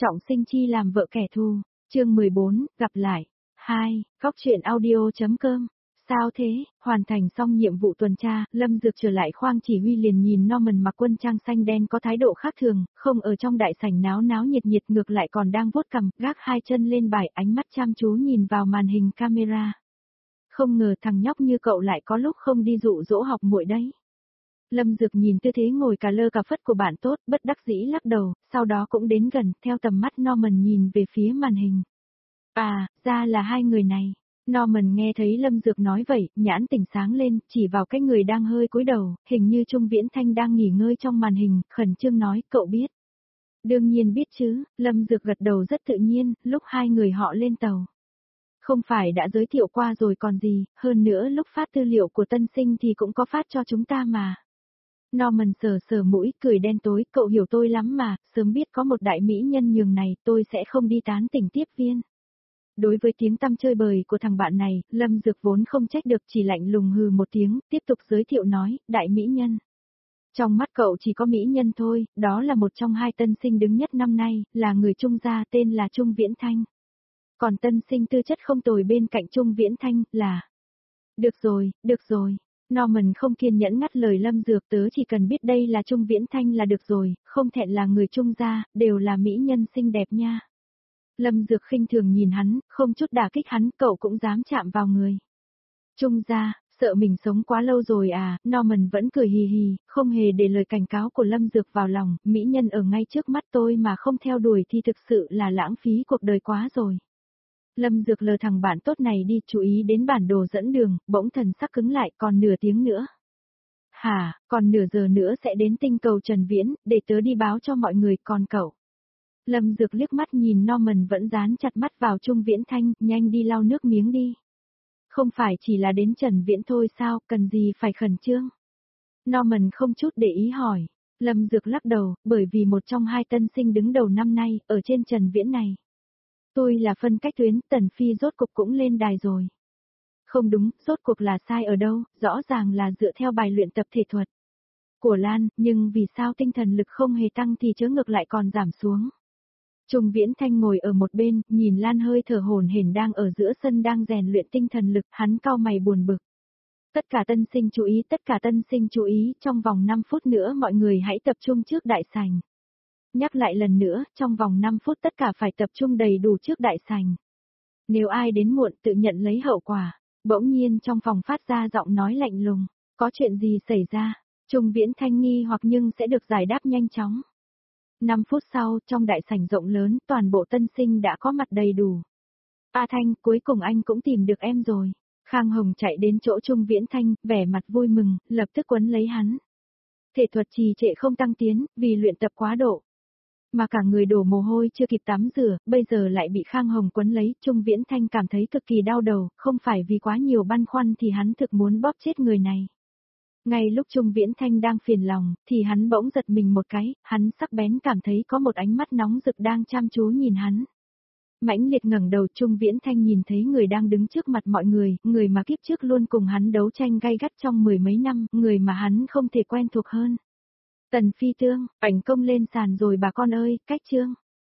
Trọng sinh chi làm vợ kẻ thù, chương 14, gặp lại. 2. Góc truyện audio.com. Sao thế, hoàn thành xong nhiệm vụ tuần tra, Lâm Dược trở lại khoang chỉ huy liền nhìn Norman mặc quân trang xanh đen có thái độ khác thường, không ở trong đại sảnh náo náo nhiệt nhiệt ngược lại còn đang vuốt cằm, gác hai chân lên bài, ánh mắt chăm chú nhìn vào màn hình camera. Không ngờ thằng nhóc như cậu lại có lúc không đi dụ dỗ học muội đấy. Lâm Dược nhìn tư thế ngồi cà lơ cà phất của bạn tốt, bất đắc dĩ lắc đầu, sau đó cũng đến gần, theo tầm mắt Norman nhìn về phía màn hình. À, ra là hai người này. Norman nghe thấy Lâm Dược nói vậy, nhãn tỉnh sáng lên, chỉ vào cái người đang hơi cúi đầu, hình như Trung Viễn Thanh đang nghỉ ngơi trong màn hình, khẩn trương nói, cậu biết. Đương nhiên biết chứ, Lâm Dược gật đầu rất tự nhiên, lúc hai người họ lên tàu. Không phải đã giới thiệu qua rồi còn gì, hơn nữa lúc phát tư liệu của tân sinh thì cũng có phát cho chúng ta mà. Norman sờ sờ mũi, cười đen tối, cậu hiểu tôi lắm mà, sớm biết có một đại mỹ nhân nhường này, tôi sẽ không đi tán tỉnh tiếp viên. Đối với tiếng tăm chơi bời của thằng bạn này, Lâm Dược vốn không trách được, chỉ lạnh lùng hừ một tiếng, tiếp tục giới thiệu nói, đại mỹ nhân. Trong mắt cậu chỉ có mỹ nhân thôi, đó là một trong hai tân sinh đứng nhất năm nay, là người Trung gia tên là Trung Viễn Thanh. Còn tân sinh tư chất không tồi bên cạnh Trung Viễn Thanh là... Được rồi. Norman không kiên nhẫn ngắt lời Lâm Dược, tớ chỉ cần biết đây là Trung Viễn Thanh là được rồi, không thẹn là người Trung gia, đều là mỹ nhân xinh đẹp nha. Lâm Dược khinh thường nhìn hắn, không chút đả kích hắn, cậu cũng dám chạm vào người. Trung gia, sợ mình sống quá lâu rồi à, Norman vẫn cười hì hì, không hề để lời cảnh cáo của Lâm Dược vào lòng, mỹ nhân ở ngay trước mắt tôi mà không theo đuổi thì thực sự là lãng phí cuộc đời quá rồi. Lâm Dược lờ thằng bạn tốt này đi, chú ý đến bản đồ dẫn đường, bỗng thần sắc cứng lại, còn nửa tiếng nữa. Hả, còn nửa giờ nữa sẽ đến tinh cầu Trần Viễn, để tớ đi báo cho mọi người, còn cậu. Lâm Dược liếc mắt nhìn Norman vẫn dán chặt mắt vào Trung Viễn Thanh, nhanh đi lau nước miếng đi. Không phải chỉ là đến Trần Viễn thôi sao, cần gì phải khẩn trương. Norman không chút để ý hỏi. Lâm Dược lắc đầu, bởi vì một trong hai tân sinh đứng đầu năm nay, ở trên Trần Viễn này. Tôi là phân cách tuyến, Tần Phi rốt cuộc cũng lên đài rồi. Không đúng, rốt cuộc là sai ở đâu, rõ ràng là dựa theo bài luyện tập thể thuật của Lan, nhưng vì sao tinh thần lực không hề tăng thì chớ ngược lại còn giảm xuống. Trung Viễn Thanh ngồi ở một bên, nhìn Lan hơi thở hổn hển đang ở giữa sân đang rèn luyện tinh thần lực, hắn cau mày buồn bực. Tất cả tân sinh chú ý, trong vòng 5 phút nữa mọi người hãy tập trung trước đại sảnh. Nhắc lại lần nữa, trong vòng 5 phút tất cả phải tập trung đầy đủ trước đại sảnh. Nếu ai đến muộn tự nhận lấy hậu quả. Bỗng nhiên trong phòng phát ra giọng nói lạnh lùng, có chuyện gì xảy ra? Trung Viễn Thanh nghi hoặc nhưng sẽ được giải đáp nhanh chóng. 5 phút sau, trong đại sảnh rộng lớn, toàn bộ tân sinh đã có mặt đầy đủ. A Thanh, cuối cùng anh cũng tìm được em rồi. Khang Hồng chạy đến chỗ Trung Viễn Thanh, vẻ mặt vui mừng, lập tức quấn lấy hắn. Thể thuật trì trệ không tăng tiến, vì luyện tập quá độ. Mà cả người đổ mồ hôi chưa kịp tắm rửa, bây giờ lại bị Khang Hồng quấn lấy, Trung Viễn Thanh cảm thấy cực kỳ đau đầu, không phải vì quá nhiều băn khoăn thì hắn thực muốn bóp chết người này. Ngay lúc Trung Viễn Thanh đang phiền lòng, thì hắn bỗng giật mình một cái, hắn sắc bén cảm thấy có một ánh mắt nóng rực đang chăm chú nhìn hắn. Mãnh liệt ngẩng đầu, Trung Viễn Thanh nhìn thấy người đang đứng trước mặt mọi người, người mà kiếp trước luôn cùng hắn đấu tranh gay gắt trong mười mấy năm, người mà hắn không thể quen thuộc hơn. Tần Phi Tương, ảnh công lên sàn rồi bà con ơi, cách chương.